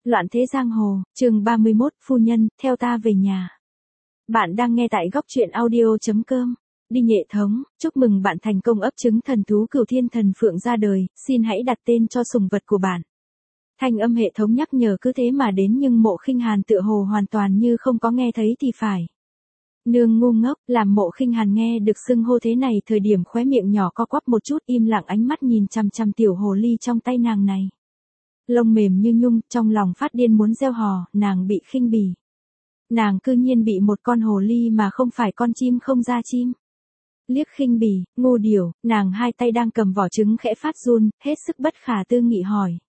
Loạn thế giang hồ, chương 31, phu nhân, theo ta về nhà. Bạn đang nghe tại góc truyện audio.com. Đi nhệ thống, chúc mừng bạn thành công ấp trứng thần thú Cửu Thiên Thần Phượng ra đời, xin hãy đặt tên cho sùng vật của bạn. Thanh âm hệ thống nhắc nhở cứ thế mà đến nhưng Mộ Khinh Hàn tựa hồ hoàn toàn như không có nghe thấy thì phải. Nương ngu ngốc, làm Mộ Khinh Hàn nghe được xưng hô thế này thời điểm khóe miệng nhỏ co quắp một chút im lặng ánh mắt nhìn chằm chằm tiểu hồ ly trong tay nàng này. Lông mềm như nhung, trong lòng phát điên muốn gieo hò, nàng bị khinh bỉ. Nàng cư nhiên bị một con hồ ly mà không phải con chim không ra chim. Liếc khinh bỉ, ngu điểu, nàng hai tay đang cầm vỏ trứng khẽ phát run, hết sức bất khả tư nghị hỏi.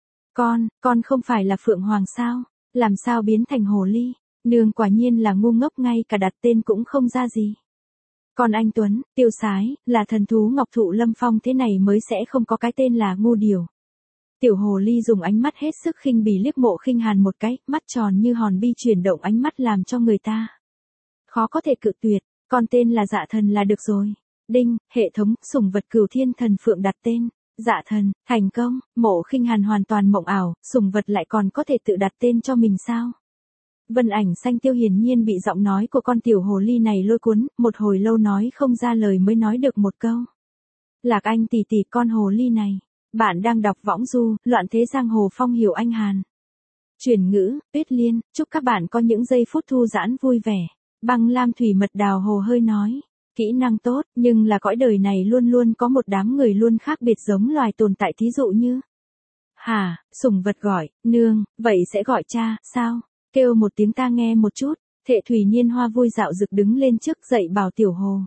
Con không phải là Phượng Hoàng sao? Làm sao biến thành hồ ly? Nương quả nhiên là ngu ngốc ngay cả đặt tên cũng không ra gì. Còn anh Tuấn, tiêu sái, là thần thú Ngọc Thụ Lâm Phong thế này mới sẽ không có cái tên là ngu điểu. Tiểu hồ ly dùng ánh mắt hết sức khinh bỉ liếc Mộ Khinh Hàn một cái, mắt tròn như hòn bi chuyển động ánh mắt làm cho người ta khó có thể cự tuyệt, con tên là Dạ Thần là được rồi. Đinh, hệ thống, sủng vật Cửu Thiên Thần Phượng đặt tên, Dạ Thần, thành công. Mộ Khinh Hàn hoàn toàn mộng ảo, sủng vật lại còn có thể tự đặt tên cho mình sao? Vân Ảnh Xanh Tiêu hiển nhiên bị giọng nói của con tiểu hồ ly này lôi cuốn, một hồi lâu nói không ra lời mới nói được một câu. Lạc Anh tỷ tỷ con hồ ly này. Bạn đang đọc võng du, loạn thế giang hồ phong hiểu anh Hàn. Chuyển ngữ, Tuyết Liên, chúc các bạn có những giây phút thư giãn vui vẻ. Băng lam thủy mật đào hồ hơi nói. Kỹ năng tốt, nhưng là cõi đời này luôn luôn có một đám người luôn khác biệt giống loài tồn tại thí dụ như. Hả, sủng vật gọi, nương, vậy sẽ gọi cha, sao? Kêu một tiếng ta nghe một chút. Thệ Thủy Niên Hoa vui dạo rực đứng lên trước dậy bảo tiểu hồ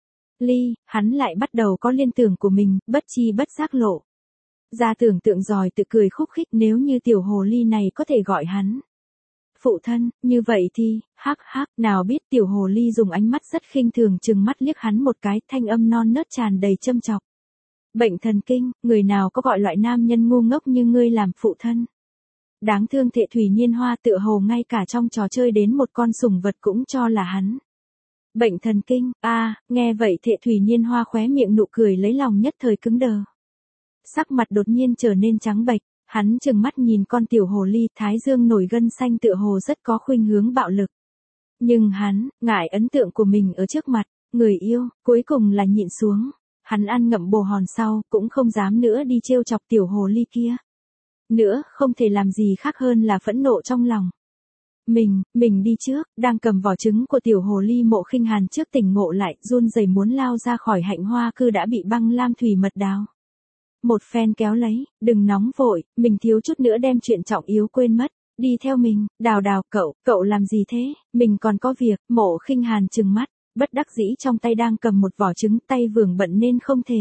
ly, hắn lại bắt đầu có liên tưởng của mình, bất chi bất giác lộ. Ra tưởng tượng rồi tự cười khúc khích nếu như tiểu hồ ly này có thể gọi hắn phụ thân, như vậy thì, hắc hắc, nào biết tiểu hồ ly dùng ánh mắt rất khinh thường trừng mắt liếc hắn một cái, thanh âm non nớt tràn đầy châm chọc. Bệnh thần kinh, người nào có gọi loại nam nhân ngu ngốc như ngươi làm phụ thân. Đáng thương Thệ Thủy Niên Hoa tựa hồ ngay cả trong trò chơi đến một con sủng vật cũng cho là hắn. Bệnh thần kinh, nghe vậy Thệ Thủy Niên Hoa khóe miệng nụ cười lấy lòng nhất thời cứng đờ. Sắc mặt đột nhiên trở nên trắng bệch, hắn trừng mắt nhìn con tiểu hồ ly, thái dương nổi gân xanh tựa hồ rất có khuynh hướng bạo lực. Nhưng hắn, ngại ấn tượng của mình ở trước mặt, người yêu, cuối cùng là nhịn xuống. Hắn ăn ngậm bồ hòn sau, cũng không dám nữa đi trêu chọc tiểu hồ ly kia. Nữa, không thể làm gì khác hơn là phẫn nộ trong lòng. Mình đi trước, đang cầm vỏ trứng của tiểu hồ ly Mộ Khinh Hàn trước tỉnh ngộ lại, run rẩy muốn lao ra khỏi hạnh hoa cư đã bị băng lam thủy mật đào một phen kéo lấy, đừng nóng vội, mình thiếu chút nữa đem chuyện trọng yếu quên mất, đi theo mình, Đào, cậu làm gì thế, mình còn có việc. Mộ Khinh Hàn trừng mắt, bất đắc dĩ trong tay đang cầm một vỏ trứng, tay vướng bận nên không thể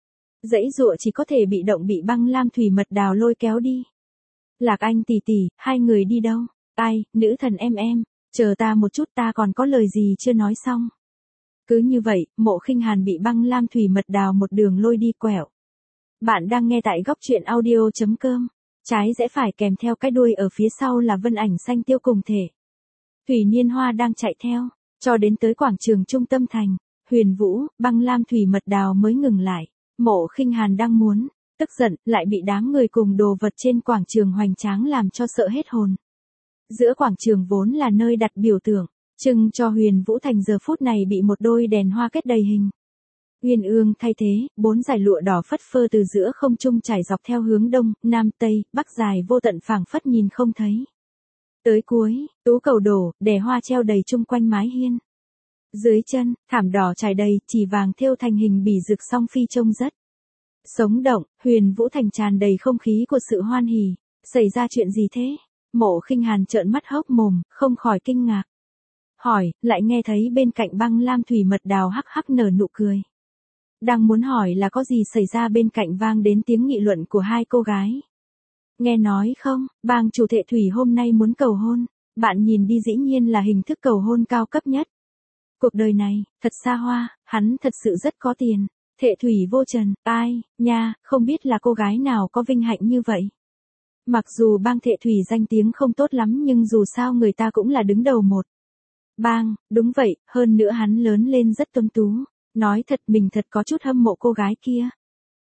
dãy dụa, chỉ có thể bị động bị băng lam thủy mật đào lôi kéo đi. Lạc Anh tỷ tỷ, hai người đi đâu? Ai, nữ thần em, chờ ta một chút, ta còn có lời gì chưa nói xong. Cứ như vậy, Mộ Khinh Hàn bị băng lam thủy mật đào một đường lôi đi quẹo. Bạn đang nghe tại góc truyện audio.com. Trái rẽ phải kèm theo cái đuôi ở phía sau là Vân Ảnh Xanh Tiêu cùng Thể Thủy Niên Hoa đang chạy theo, cho đến tới quảng trường trung tâm thành, Huyền Vũ, băng lam thủy mật đào mới ngừng lại. Mộ Khinh Hàn đang muốn tức giận, lại bị đám người cùng đồ vật trên quảng trường hoành tráng làm cho sợ hết hồn. Giữa quảng trường vốn là nơi đặt biểu tượng, trưng cho Huyền Vũ thành giờ phút này bị một đôi đèn hoa kết đầy hình uyên ương thay thế, 4 dải lụa đỏ phất phơ từ giữa không trung trải dọc theo hướng đông, nam, tây, bắc dài vô tận phảng phất nhìn không thấy. Tới cuối, tú cầu đổ, đè hoa treo đầy chung quanh mái hiên. Dưới chân, thảm đỏ trải đầy, chỉ vàng thêu thành hình bỉ rực song phi trông rất sống động. Huyền Vũ thành tràn đầy không khí của sự hoan hỉ. Xảy ra chuyện gì thế? Mộ Khinh Hàn trợn mắt hốc mồm, không khỏi kinh ngạc. Hỏi, lại nghe thấy bên cạnh băng lam thủy mật đào hắc hắc nở nụ cười. Đang muốn hỏi là có gì xảy ra bên cạnh vang đến tiếng nghị luận của hai cô gái. Nghe nói không, bang chủ Thệ Thủy hôm nay muốn cầu hôn, bạn nhìn đi dĩ nhiên là hình thức cầu hôn cao cấp nhất. Cuộc đời này, thật xa hoa, hắn thật sự rất có tiền. Thệ Thủy vô trần, ai, nha, không biết là cô gái nào có vinh hạnh như vậy. Mặc dù bang Thệ Thủy danh tiếng không tốt lắm nhưng dù sao người ta cũng là đứng đầu một bang, đúng vậy, hơn nữa hắn lớn lên rất tuấn tú. Nói thật mình thật có chút hâm mộ cô gái kia.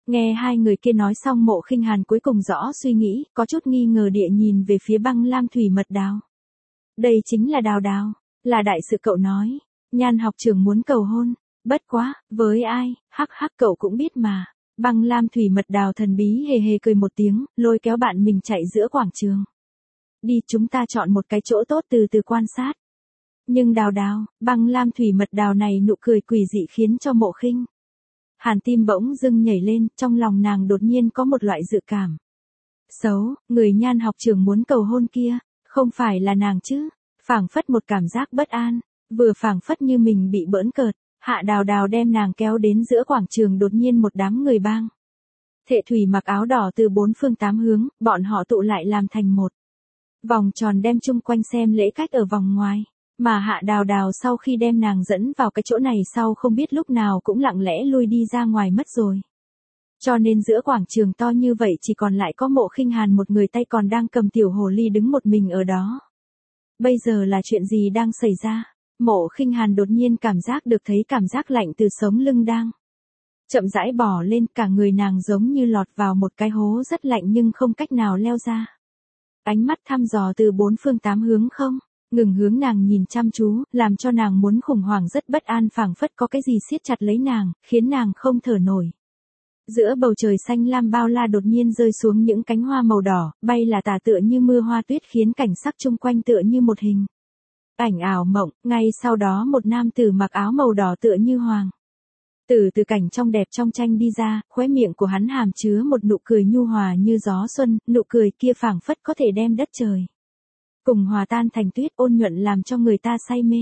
Nghe hai người kia nói xong Mộ Khinh Hàn cuối cùng rõ suy nghĩ, có chút nghi ngờ địa nhìn về phía Băng Lam Thủy Mật Đào. Đây chính là Đào Đào, là đại sự cậu nói. Nhan học trưởng muốn cầu hôn, bất quá, với ai, hắc hắc cậu cũng biết mà. Băng Lam Thủy Mật Đào thần bí hề hề cười một tiếng, lôi kéo bạn mình chạy giữa quảng trường. Đi chúng ta chọn một cái chỗ tốt từ từ quan sát. Nhưng Đào Đào, Băng Lam Thủy Mật Đào này nụ cười quỷ dị khiến cho Mộ Khinh Hàn tim bỗng dưng nhảy lên, trong lòng nàng đột nhiên có một loại dự cảm. Xấu, người Nhan học trưởng muốn cầu hôn kia, không phải là nàng chứ, phảng phất một cảm giác bất an, vừa phảng phất như mình bị bỡn cợt, Hạ Đào Đào đem nàng kéo đến giữa quảng trường đột nhiên một đám người bang. Thệ thủy mặc áo đỏ từ bốn phương tám hướng, bọn họ tụ lại làm thành một vòng tròn đem chung quanh xem lễ cách ở vòng ngoài. Mà Hạ Đào Đào sau khi đem nàng dẫn vào cái chỗ này sau không biết lúc nào cũng lặng lẽ lui đi ra ngoài mất rồi. Cho nên giữa quảng trường to như vậy chỉ còn lại có Mộ Khinh Hàn một người tay còn đang cầm tiểu hồ ly đứng một mình ở đó. Bây giờ là chuyện gì đang xảy ra? Mộ Khinh Hàn đột nhiên cảm giác được thấy cảm giác lạnh từ sống lưng đang chậm rãi bò lên, cả người nàng giống như lọt vào một cái hố rất lạnh nhưng không cách nào leo ra. Ánh mắt thăm dò từ bốn phương tám hướng không ngừng hướng nàng nhìn chăm chú, làm cho nàng muốn khủng hoảng rất bất an, phảng phất có cái gì siết chặt lấy nàng, khiến nàng không thở nổi. Giữa bầu trời xanh lam bao la đột nhiên rơi xuống những cánh hoa màu đỏ, bay là tả tựa như mưa hoa tuyết khiến cảnh sắc chung quanh tựa như một hình ảnh ảo mộng, ngay sau đó một nam tử mặc áo màu đỏ tựa như hoàng từ cảnh trong đẹp trong tranh đi ra, khóe miệng của hắn hàm chứa một nụ cười nhu hòa như gió xuân, nụ cười kia phảng phất có thể đem đất trời cùng hòa tan thành tuyết, ôn nhuận làm cho người ta say mê.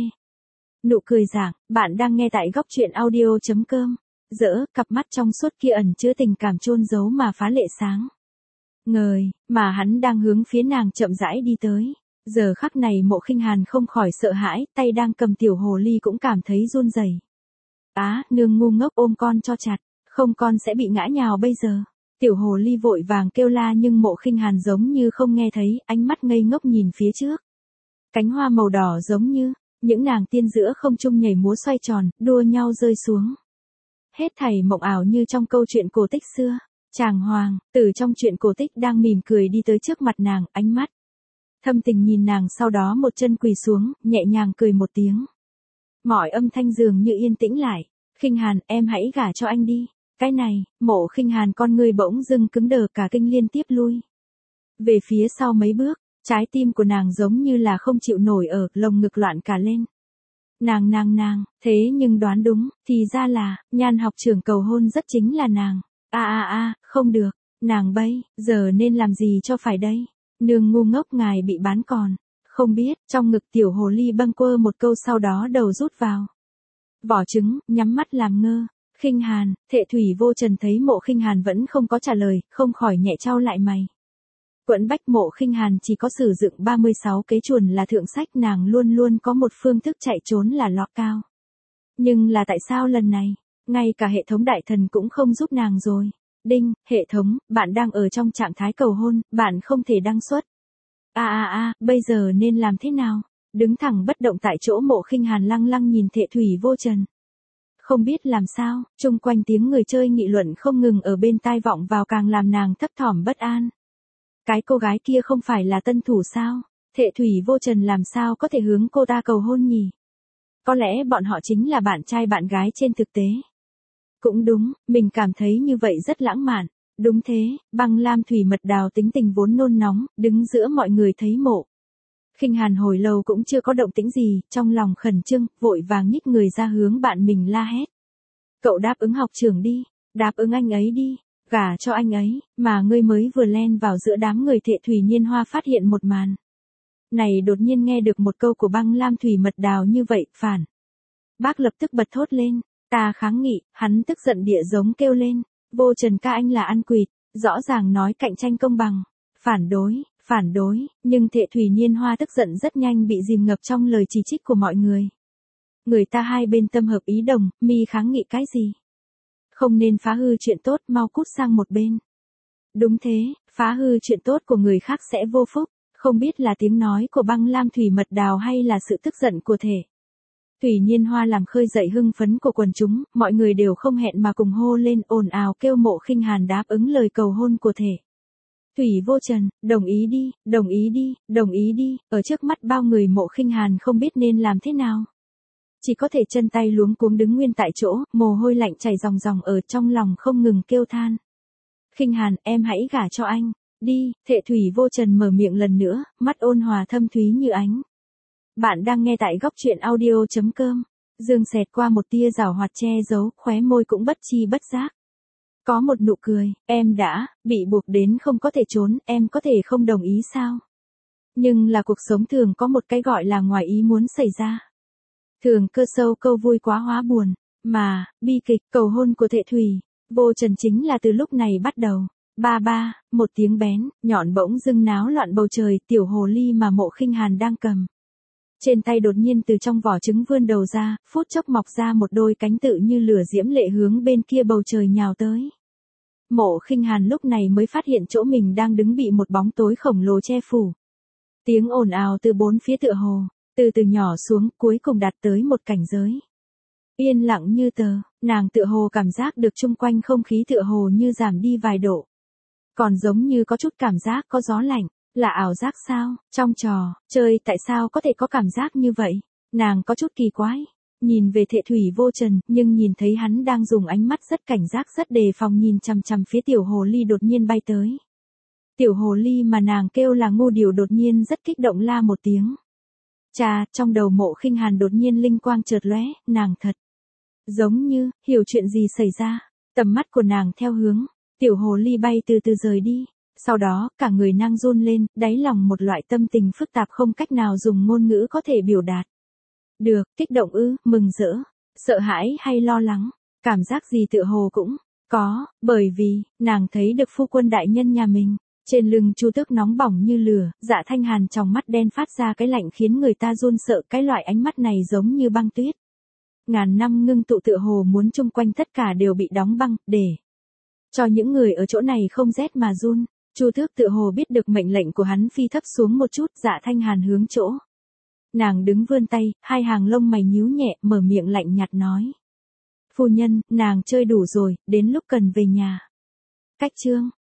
Nụ cười dạng, bạn đang nghe tại góc truyện audio.com. Dỡ, cặp mắt trong suốt kia ẩn chứa tình cảm chôn giấu mà phá lệ sáng ngời, mà hắn đang hướng phía nàng chậm rãi đi tới. Giờ khắc này Mộ Khinh Hàn không khỏi sợ hãi, tay đang cầm tiểu hồ ly cũng cảm thấy run rẩy. Á, nương ngu ngốc ôm con cho chặt, không con sẽ bị ngã nhào bây giờ. Tiểu hồ ly vội vàng kêu la nhưng Mộ Khinh Hàn giống như không nghe thấy, ánh mắt ngây ngốc nhìn phía trước. Cánh hoa màu đỏ giống như những nàng tiên giữa không trung nhảy múa xoay tròn, đua nhau rơi xuống. Hết thảy mộng ảo như trong câu chuyện cổ tích xưa. Chàng hoàng tử trong chuyện cổ tích đang mỉm cười đi tới trước mặt nàng, ánh mắt thâm tình nhìn nàng, sau đó một chân quỳ xuống, nhẹ nhàng cười một tiếng. Mọi âm thanh dường như yên tĩnh lại. Khinh Hàn, em hãy gả cho anh đi. Cái này, Mộ Khinh Hàn con người bỗng dưng cứng đờ, cả kinh liên tiếp lui về phía sau mấy bước, trái tim của nàng giống như là không chịu nổi ở lồng ngực loạn cả lên. Nàng, thế nhưng đoán đúng, thì ra là, Nhan học trưởng cầu hôn rất chính là nàng. Không được, nàng bây giờ nên làm gì cho phải đây? Nương ngu ngốc, ngài bị bán còn không biết. Trong ngực tiểu hồ ly bâng quơ một câu, sau đó đầu rút vào vỏ trứng, nhắm mắt làm ngơ. Khinh Hàn, Thệ Thủy Vô Trần thấy Mộ Khinh Hàn vẫn không có trả lời, không khỏi nhẹ chau lại mày. Quẫn bách, Mộ Khinh Hàn chỉ có sử dụng 36 kế chuẩn là thượng sách, nàng luôn luôn có một phương thức chạy trốn là lọt cao. Nhưng là tại sao lần này, ngay cả hệ thống đại thần cũng không giúp nàng rồi. Đinh, hệ thống, bạn đang ở trong trạng thái cầu hôn, bạn không thể đăng xuất. Bây giờ nên làm thế nào? Đứng thẳng bất động tại chỗ, Mộ Khinh Hàn lăng lăng nhìn Thệ Thủy Vô Trần. Không biết làm sao, chung quanh tiếng người chơi nghị luận không ngừng ở bên tai vọng vào, càng làm nàng thấp thỏm bất an. Cái cô gái kia không phải là tân thủ sao? Thệ Thủy Vô Trần làm sao có thể hướng cô ta cầu hôn nhỉ? Có lẽ bọn họ chính là bạn trai bạn gái trên thực tế. Cũng đúng, mình cảm thấy như vậy rất lãng mạn. Đúng thế, Băng Lam Thủy Mật Đào tính tình vốn nôn nóng, đứng giữa mọi người thấy Mộ Khinh Hàn hồi lâu cũng chưa có động tĩnh gì, trong lòng khẩn trương, vội vàng nhích người ra hướng bạn mình la hét. Cậu đáp ứng học trưởng đi, đáp ứng anh ấy đi, gả cho anh ấy, mà ngươi mới vừa len vào giữa đám người. Thệ Thủy Niên Hoa phát hiện một màn này, đột nhiên nghe được một câu của Băng Lam Thủy Mật Đào như vậy, phản bác lập tức bật thốt lên, ta kháng nghị. Hắn tức giận địa giống kêu lên, Vô Trần ca, anh là ăn quỵt, rõ ràng nói cạnh tranh công bằng, phản đối, nhưng Thệ Thủy Niên Hoa tức giận rất nhanh bị dìm ngập trong lời chỉ trích của mọi người. Người ta hai bên tâm hợp ý đồng, mi kháng nghị cái gì? Không nên phá hư chuyện tốt, mau cút sang một bên. Đúng thế, phá hư chuyện tốt của người khác sẽ vô phúc. Không biết là tiếng nói của Băng Lam Thủy Mật Đào hay là sự tức giận của Thệ Thủy Niên Hoa làm khơi dậy hưng phấn của quần chúng, mọi người đều không hẹn mà cùng hô lên ồn ào kêu Mộ Khinh Hàn đáp ứng lời cầu hôn của thể. Thủy Vô Trần, đồng ý đi, đồng ý đi, đồng ý đi, ở trước mắt bao người Mộ Khinh Hàn không biết nên làm thế nào. Chỉ có thể chân tay luống cuống đứng nguyên tại chỗ, mồ hôi lạnh chảy ròng ròng ở trong lòng không ngừng kêu than. Khinh Hàn, em hãy gả cho anh, đi, Thệ Thủy Vô Trần mở miệng lần nữa, mắt ôn hòa thâm thúy như ánh. Bạn đang nghe tại góc truyện audio.com. Dương xẹt qua một tia rảo hoạt che giấu, khóe môi cũng bất chi bất giác. Có một nụ cười, em đã bị buộc đến không có thể trốn, em có thể không đồng ý sao? Nhưng là cuộc sống thường có một cái gọi là ngoài ý muốn xảy ra. Thường cơ sâu câu vui quá hóa buồn, mà, bi kịch, cầu hôn của Thệ Thủy Vô Trần chính là từ lúc này bắt đầu. Ba ba, một tiếng bén, nhọn bỗng dưng náo loạn bầu trời, tiểu hồ ly mà Mộ Khinh Hàn đang cầm. Trên tay đột nhiên từ trong vỏ trứng vươn đầu ra, phút chốc mọc ra một đôi cánh tự như lửa diễm lệ hướng bên kia bầu trời nhào tới. Mộ Khinh Hàn lúc này mới phát hiện chỗ mình đang đứng bị một bóng tối khổng lồ che phủ. Tiếng ồn ào từ bốn phía tựa hồ, từ từ nhỏ xuống, cuối cùng đạt tới một cảnh giới yên lặng như tờ, nàng tựa hồ cảm giác được chung quanh không khí tựa hồ như giảm đi vài độ. Còn giống như có chút cảm giác có gió lạnh, là ảo giác sao, trong trò chơi tại sao có thể có cảm giác như vậy, nàng có chút kỳ quái. Nhìn về Thệ Thủy Vô Trần, nhưng nhìn thấy hắn đang dùng ánh mắt rất cảnh giác rất đề phòng nhìn chằm chằm phía tiểu hồ ly đột nhiên bay tới. Tiểu hồ ly mà nàng kêu là Ngô Điều đột nhiên rất kích động la một tiếng. Chà, trong đầu Mộ Khinh Hàn đột nhiên linh quang chợt lóe, nàng thật giống như hiểu chuyện gì xảy ra. Tầm mắt của nàng theo hướng tiểu hồ ly bay từ từ rời đi. Sau đó, cả người nàng run lên, đáy lòng một loại tâm tình phức tạp không cách nào dùng ngôn ngữ có thể biểu đạt. Được, kích động ư, mừng rỡ, sợ hãi hay lo lắng, cảm giác gì tựa hồ cũng có, bởi vì, nàng thấy được phu quân đại nhân nhà mình. Trên lưng Chu Tước nóng bỏng như lửa, Dạ Thanh Hàn trong mắt đen phát ra cái lạnh khiến người ta run sợ, cái loại ánh mắt này giống như băng tuyết. Ngàn năm ngưng tụ tựa hồ muốn chung quanh tất cả đều bị đóng băng, để cho những người ở chỗ này không rét mà run. Chu Tước tựa hồ biết được mệnh lệnh của hắn phi thấp xuống một chút, Dạ Thanh Hàn hướng chỗ. Nàng đứng vươn tay, hai hàng lông mày nhíu nhẹ, mở miệng lạnh nhạt nói. Phu nhân, nàng chơi đủ rồi, đến lúc cần về nhà. Cách chương.